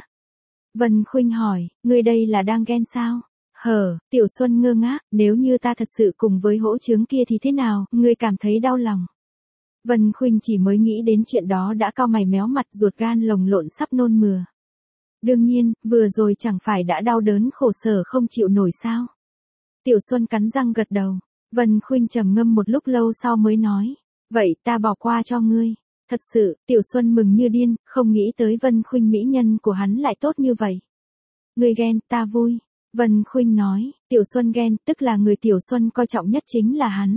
S1: Vân Khuynh hỏi, ngươi đây là đang ghen sao? Hờ, Tiểu Xuân ngơ ngác, nếu như ta thật sự cùng với hỗn trướng kia thì thế nào, ngươi cảm thấy đau lòng. Vân Khuynh chỉ mới nghĩ đến chuyện đó đã cau mày méo mặt, ruột gan lồng lộn sắp nôn mửa. Đương nhiên, vừa rồi chẳng phải đã đau đớn khổ sở không chịu nổi sao? Tiểu Xuân cắn răng gật đầu. Vân Khuynh trầm ngâm một lúc lâu sau mới nói. Vậy ta bỏ qua cho ngươi. Thật sự, Tiểu Xuân mừng như điên, không nghĩ tới Vân Khuynh mỹ nhân của hắn lại tốt như vậy. Ngươi ghen, ta vui. Vân Khuynh nói, Tiểu Xuân ghen, tức là người Tiểu Xuân coi trọng nhất chính là hắn.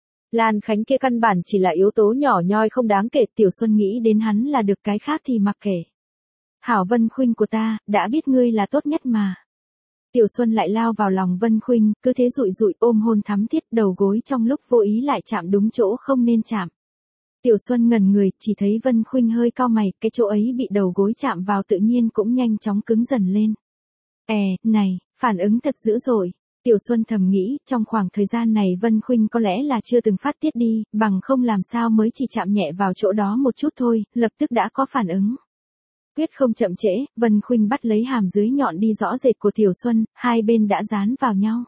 S1: Lan Khánh kia căn bản chỉ là yếu tố nhỏ nhoi không đáng kể, Tiểu Xuân nghĩ đến hắn là được, cái khác thì mặc kệ. Hảo Vân Khuynh của ta, đã biết ngươi là tốt nhất mà. Tiểu Xuân lại lao vào lòng Vân Khuynh, cứ thế dụi dụi ôm hôn thắm thiết, đầu gối trong lúc vô ý lại chạm đúng chỗ không nên chạm. Tiểu Xuân ngẩn người, chỉ thấy Vân Khuynh hơi cau mày, cái chỗ ấy bị đầu gối chạm vào tự nhiên cũng nhanh chóng cứng dần lên. È, này, phản ứng thật dữ dội. Tiểu Xuân thầm nghĩ, trong khoảng thời gian này Vân Khuynh có lẽ là chưa từng phát tiết đi, bằng không làm sao mới chỉ chạm nhẹ vào chỗ đó một chút thôi, lập tức đã có phản ứng. Quyết không chậm trễ, Vân Khuynh bắt lấy hàm dưới nhọn đi rõ rệt của Tiểu Xuân, hai bên đã dán vào nhau.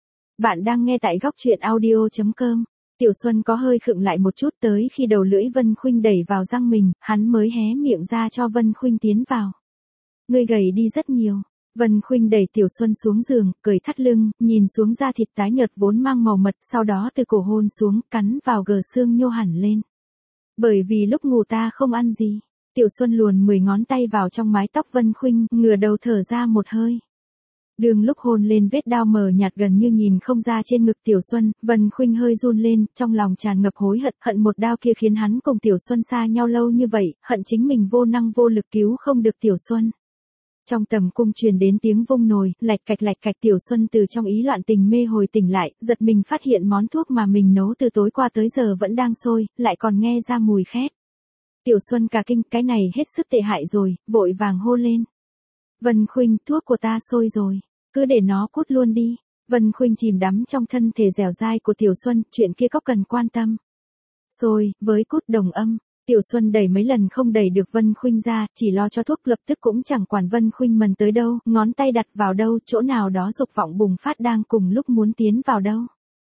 S1: Bạn đang nghe tại góc chuyện audio chấm com. Tiểu Xuân có hơi khựng lại một chút, tới khi đầu lưỡi Vân Khuynh đẩy vào răng mình, hắn mới hé miệng ra cho Vân Khuynh tiến vào. Ngươi gầy đi rất nhiều. Vân Khuynh đẩy Tiểu Xuân xuống giường, cởi thắt lưng, nhìn xuống da thịt tái nhợt vốn mang màu mật, sau đó từ cổ hôn xuống, cắn vào gờ xương nhô hẳn lên. Bởi vì lúc ngủ ta không ăn gì. Tiểu Xuân luồn mười ngón tay vào trong mái tóc Vân Khuynh, ngửa đầu thở ra một hơi. Đường lúc hôn lên vết đao mờ nhạt gần như nhìn không ra trên ngực Tiểu Xuân, Vân Khuynh hơi run lên, trong lòng tràn ngập hối hận, hận một đao kia khiến hắn cùng Tiểu Xuân xa nhau lâu như vậy, hận chính mình vô năng vô lực cứu không được Tiểu Xuân. Trong tầm cung truyền đến tiếng vung nồi, lạch cạch lạch cạch, Tiểu Xuân từ trong ý loạn tình mê hồi tỉnh lại, giật mình phát hiện món thuốc mà mình nấu từ tối qua tới giờ vẫn đang sôi, lại còn nghe ra mùi khét. Tiểu Xuân cả kinh, cái này hết sức tệ hại rồi, vội vàng hô lên. Vân Khuynh, thuốc của ta sôi rồi, cứ để nó cút luôn đi. Vân Khuynh chìm đắm trong thân thể dẻo dai của Tiểu Xuân, chuyện kia có cần quan tâm. Sôi, với cút đồng âm. Tiểu Xuân đẩy mấy lần không đẩy được Vân Khuynh ra, chỉ lo cho thuốc, lập tức cũng chẳng quản Vân Khuynh mần tới đâu, ngón tay đặt vào đâu, chỗ nào đó dục vọng bùng phát đang cùng lúc muốn tiến vào đâu.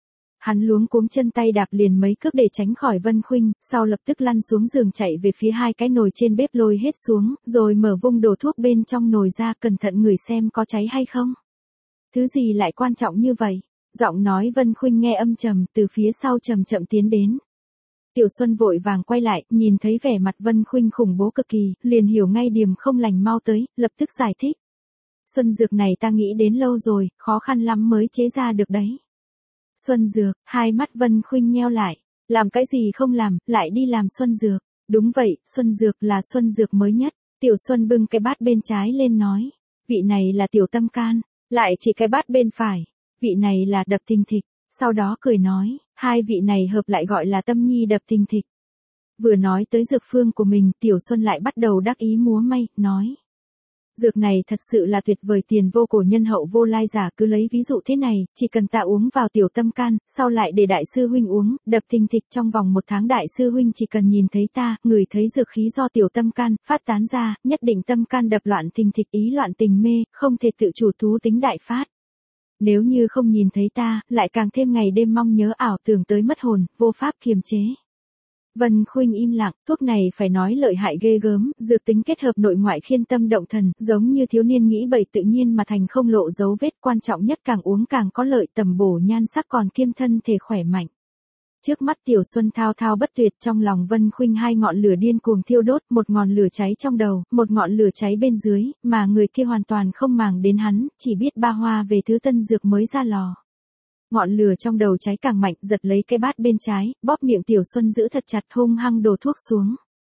S1: Hắn luống cuống chân tay đạp liền mấy cước để tránh khỏi Vân Khuynh, sau lập tức lăn xuống giường chạy về phía hai cái nồi trên bếp lôi hết xuống, rồi mở vung đổ thuốc bên trong nồi ra, cẩn thận ngửi xem có cháy hay không. Thứ gì lại quan trọng như vậy? Giọng nói Vân Khuynh nghe âm trầm, từ phía sau chậm chậm tiến đến. Tiểu Xuân vội vàng quay lại, nhìn thấy vẻ mặt Vân Khuynh khủng bố cực kỳ, liền hiểu ngay điểm không lành mau tới, lập tức giải thích. Xuân dược này ta nghĩ đến lâu rồi, khó khăn lắm mới chế ra được đấy. Xuân dược, hai mắt Vân Khuynh nheo lại. Làm cái gì không làm, lại đi làm xuân dược. Đúng vậy, xuân dược là xuân dược mới nhất. Tiểu Xuân bưng cái bát bên trái lên nói. Vị này là tiểu tâm can. Lại chỉ cái bát bên phải. Vị này là đập thình thịch. Sau đó cười nói, hai vị này hợp lại gọi là tâm nhi đập thình thịch. Vừa nói tới dược phương của mình, Tiểu Xuân lại bắt đầu đắc ý múa may, nói. Dược này thật sự là tuyệt vời, tiền vô cổ nhân hậu vô lai giả, cứ lấy ví dụ thế này, chỉ cần ta uống vào tiểu tâm can, sau lại để đại sư huynh uống, đập thình thịch trong vòng một tháng đại sư huynh chỉ cần nhìn thấy ta, ngửi thấy dược khí do tiểu tâm can phát tán ra, nhất định tâm can đập loạn thình thịch, ý loạn tình mê, không thể tự chủ, thú tính đại phát. Nếu như không nhìn thấy ta, lại càng thêm ngày đêm mong nhớ ảo tưởng tới mất hồn, vô pháp kiềm chế. Vân Khuynh im lặng, thuốc này phải nói lợi hại ghê gớm, dược tính kết hợp nội ngoại khiên tâm động thần, giống như thiếu niên nghĩ bậy tự nhiên mà thành không lộ dấu vết, quan trọng nhất càng uống càng có lợi, tầm bổ nhan sắc còn kiêm thân thể khỏe mạnh. Trước mắt Tiểu Xuân thao thao bất tuyệt, trong lòng Vân Khuynh hai ngọn lửa điên cuồng thiêu đốt, một ngọn lửa cháy trong đầu, một ngọn lửa cháy bên dưới, mà người kia hoàn toàn không màng đến hắn, chỉ biết ba hoa về thứ tân dược mới ra lò. Ngọn lửa trong đầu cháy càng mạnh, giật lấy cái bát bên trái, bóp miệng Tiểu Xuân giữ thật chặt, hung hăng đổ thuốc xuống.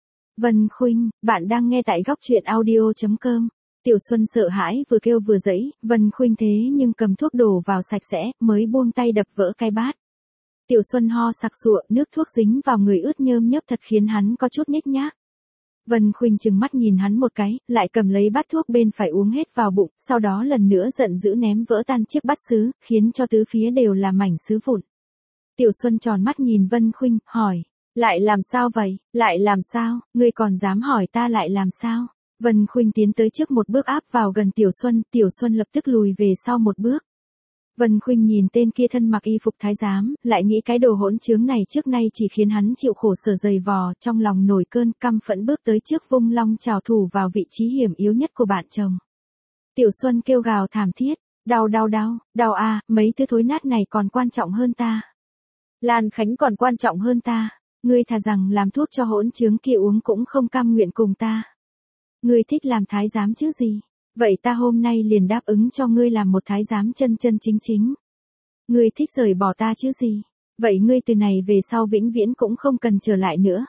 S1: Vân Khuynh, bạn đang nghe tại góc truyện audio chấm com. Tiểu Xuân sợ hãi vừa kêu vừa giãy, Vân Khuynh thế nhưng cầm thuốc đổ vào sạch sẽ, mới buông tay đập vỡ cái bát. Tiểu Xuân ho sặc sụa, nước thuốc dính vào người ướt nhơm nhớp thật khiến hắn có chút nhếch nhác. Vân Khuynh trừng mắt nhìn hắn một cái, lại cầm lấy bát thuốc bên phải uống hết vào bụng, sau đó lần nữa giận dữ ném vỡ tan chiếc bát sứ, khiến cho tứ phía đều là mảnh sứ vụn. Tiểu Xuân tròn mắt nhìn Vân Khuynh, hỏi, lại làm sao vậy, lại làm sao, ngươi còn dám hỏi ta lại làm sao? Vân Khuynh tiến tới trước một bước áp vào gần Tiểu Xuân, Tiểu Xuân lập tức lùi về sau một bước. Vân Khuynh nhìn tên kia thân mặc y phục thái giám, lại nghĩ cái đồ hỗn trướng này trước nay chỉ khiến hắn chịu khổ sở dày vò, trong lòng nổi cơn căm phẫn bước tới trước vung long trảo thủ vào vị trí hiểm yếu nhất của bạn chồng. Tiểu Xuân kêu gào thảm thiết, đau đau đau, đau a, mấy thứ thối nát này còn quan trọng hơn ta. Lan Khánh còn quan trọng hơn ta, ngươi thà rằng làm thuốc cho hỗn trướng kia uống cũng không cam nguyện cùng ta. Ngươi thích làm thái giám chứ gì? Vậy ta hôm nay liền đáp ứng cho ngươi làm một thái giám chân chân chính chính. Ngươi thích rời bỏ ta chứ gì? Vậy ngươi từ này về sau vĩnh viễn cũng không cần trở lại nữa.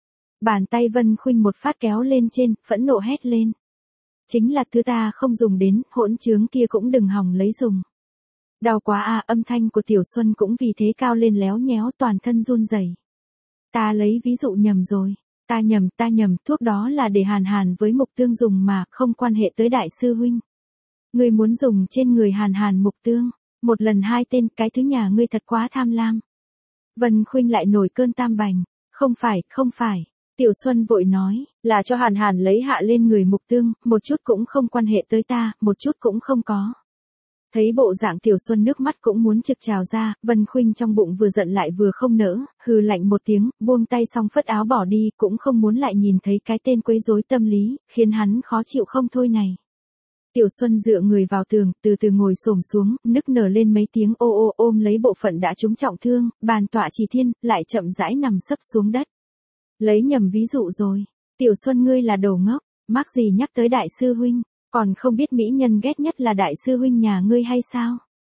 S1: Bàn tay Vân Khuynh một phát kéo lên trên, phẫn nộ hét lên. Chính là thứ ta không dùng đến, hỗn trướng kia cũng đừng hòng lấy dùng. Đau quá à, âm thanh của Tiểu Xuân cũng vì thế cao lên léo nhéo, toàn thân run rẩy. Ta lấy ví dụ nhầm rồi. Ta nhầm, ta nhầm, thuốc đó là để Hàn Hàn với Mục Tương dùng mà, không quan hệ tới đại sư huynh. Ngươi muốn dùng trên người Hàn Hàn Mục Tương, một lần hai tên, cái thứ nhà ngươi thật quá tham lam. Vân Khuynh lại nổi cơn tam bành, không phải, không phải. Tiểu Xuân vội nói, là cho Hàn Hàn lấy hạ lên người Mục Tương, một chút cũng không quan hệ tới ta, một chút cũng không có. Thấy bộ dạng Tiểu Xuân nước mắt cũng muốn trực trào ra, Vân Khuynh trong bụng vừa giận lại vừa không nỡ, hừ lạnh một tiếng, buông tay xong phất áo bỏ đi, cũng không muốn lại nhìn thấy cái tên quấy rối tâm lý, khiến hắn khó chịu không thôi này. Tiểu Xuân dựa người vào tường, từ từ ngồi xổm xuống, nức nở lên mấy tiếng ô ô ôm lấy bộ phận đã trúng trọng thương, bàn tọa Trì Thiên, lại chậm rãi nằm sấp xuống đất. Lấy nhầm ví dụ rồi, Tiểu Xuân ngươi là đồ ngốc, mắc gì nhắc tới đại sư huynh. Còn không biết mỹ nhân ghét nhất là đại sư huynh nhà ngươi hay sao?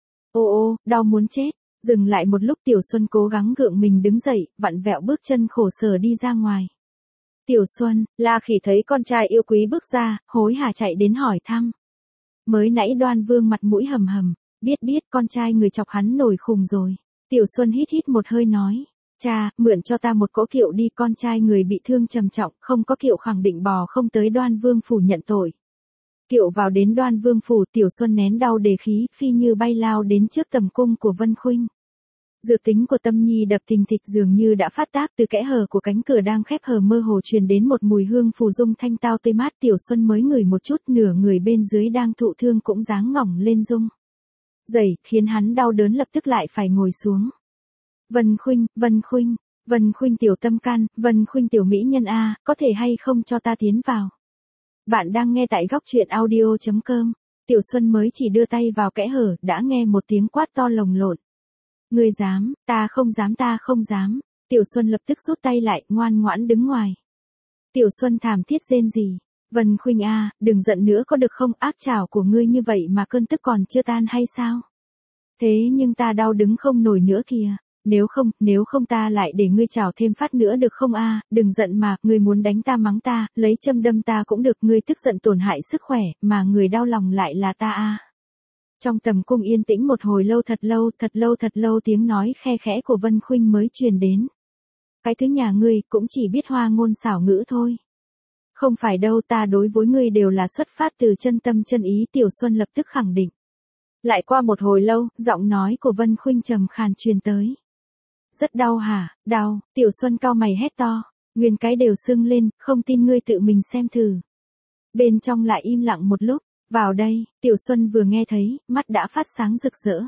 S1: Ô ô, đau muốn chết. Dừng lại một lúc Tiểu Xuân cố gắng gượng mình đứng dậy, vặn vẹo bước chân khổ sở đi ra ngoài. Tiểu Xuân, La Khỉ thấy con trai yêu quý bước ra, hối hả chạy đến hỏi thăm. Mới nãy Đoan Vương mặt mũi hầm hầm, biết biết con trai người chọc hắn nổi khùng rồi. Tiểu Xuân hít hít một hơi nói. Cha, mượn cho ta một cỗ kiệu đi, con trai người bị thương trầm trọng, không có kiệu khẳng định bò không tới Đoan Vương phủ nhận tội. Kiệu vào đến Đoan Vương phủ, Tiểu Xuân nén đau đề khí, phi như bay lao đến trước tầm cung của Vân Khuynh. Dược tính của Tâm Nhi đập thình thịch dường như đã phát tác, từ kẽ hở của cánh cửa đang khép hờ mơ hồ truyền đến một mùi hương phù dung thanh tao tươi mát. Tiểu Xuân mới ngửi một chút, nửa người bên dưới đang thụ thương cũng dáng ngỏng lên rung dày, khiến hắn đau đớn lập tức lại phải ngồi xuống. Vân Khuynh, Vân Khuynh, Vân Khuynh tiểu tâm can, Vân Khuynh tiểu mỹ nhân a, có thể hay không cho ta tiến vào? Bạn đang nghe tại góc truyện audio chấm com. Tiểu Xuân mới chỉ đưa tay vào kẽ hở, đã nghe một tiếng quát to lồng lộn. Ngươi dám, ta không dám, ta không dám. Tiểu Xuân lập tức rút tay lại, ngoan ngoãn đứng ngoài. Tiểu Xuân thảm thiết rên rỉ. Vân Khuynh a, đừng giận nữa có được không, ác trảo của ngươi như vậy mà cơn tức còn chưa tan hay sao? Thế nhưng ta đau đứng không nổi nữa kìa. Nếu không, nếu không ta lại để ngươi chảo thêm phát nữa được không a? Đừng giận mà, ngươi muốn đánh ta mắng ta, lấy châm đâm ta cũng được, ngươi tức giận tổn hại sức khỏe, mà người đau lòng lại là ta a. Trong tầm cung yên tĩnh một hồi lâu thật lâu, thật lâu thật lâu tiếng nói khe khẽ của Vân Khuynh mới truyền đến. Cái thứ nhà ngươi cũng chỉ biết hoa ngôn xảo ngữ thôi. Không phải đâu, ta đối với ngươi đều là xuất phát từ chân tâm chân ý, Tiểu Xuân lập tức khẳng định. Lại qua một hồi lâu, giọng nói của Vân Khuynh trầm khàn truyền tới. Rất đau hả? Đau, Tiểu Xuân cau mày hét to, nguyên cái đều sưng lên, không tin ngươi tự mình xem thử. Bên trong lại im lặng một lúc, vào đây, Tiểu Xuân vừa nghe thấy, mắt đã phát sáng rực rỡ.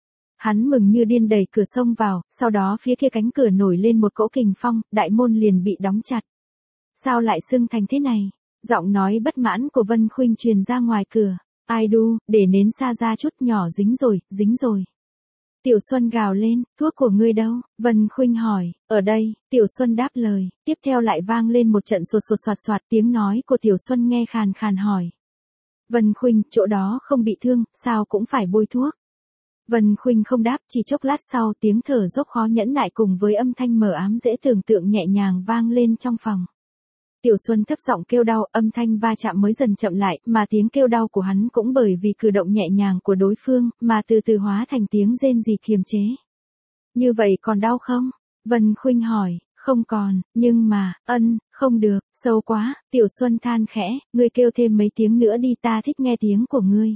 S1: Hắn mừng như điên đẩy cửa xông vào, sau đó phía kia cánh cửa nổi lên một cỗ kình phong, đại môn liền bị đóng chặt. Sao lại sưng thành thế này? Giọng nói bất mãn của Vân Khuynh truyền ra ngoài cửa. Ai đu, để nến xa ra chút, nhỏ dính rồi, dính rồi. Tiểu Xuân gào lên, thuốc của ngươi đâu? Vân Khuynh hỏi, ở đây, Tiểu Xuân đáp lời, tiếp theo lại vang lên một trận sột sột soạt soạt, tiếng nói của Tiểu Xuân nghe khàn khàn hỏi. Vân Khuynh, chỗ đó không bị thương, sao cũng phải bôi thuốc? Vân Khuynh không đáp, chỉ chốc lát sau tiếng thở dốc khó nhẫn nại cùng với âm thanh mờ ám dễ tưởng tượng nhẹ nhàng vang lên trong phòng. Tiểu Xuân thấp giọng kêu đau, âm thanh va chạm mới dần chậm lại, mà tiếng kêu đau của hắn cũng bởi vì cử động nhẹ nhàng của đối phương, mà từ từ hóa thành tiếng rên rỉ kiềm chế. Như vậy còn đau không? Vân Khuynh hỏi, không còn, nhưng mà, ân, không được, sâu quá, Tiểu Xuân than khẽ, ngươi kêu thêm mấy tiếng nữa đi, ta thích nghe tiếng của ngươi.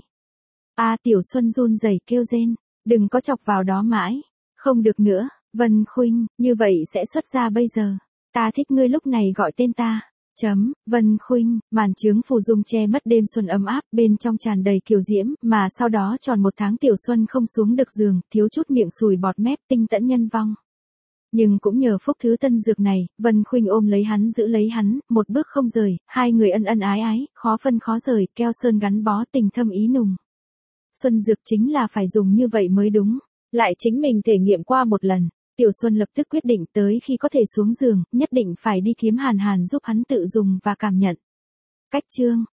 S1: A à, Tiểu Xuân run rẩy kêu rên, đừng có chọc vào đó mãi, không được nữa, Vân Khuynh, như vậy sẽ xuất ra bây giờ, ta thích ngươi lúc này gọi tên ta. Chấm, Vân Khuynh, màn trướng phù dung che mất đêm xuân ấm áp, bên trong tràn đầy kiều diễm, mà sau đó tròn một tháng Tiểu Xuân không xuống được giường, thiếu chút miệng sùi bọt mép, tinh tẫn nhân vong. Nhưng cũng nhờ phúc thứ tân dược này, Vân Khuynh ôm lấy hắn giữ lấy hắn, một bước không rời, hai người ân ân ái ái, khó phân khó rời, keo sơn gắn bó tình thâm ý nùng. Xuân dược chính là phải dùng như vậy mới đúng, lại chính mình thể nghiệm qua một lần. Tiểu Xuân lập tức quyết định tới khi có thể xuống giường, nhất định phải đi kiếm Hàn Hàn giúp hắn tự dùng và cảm nhận. Cách chương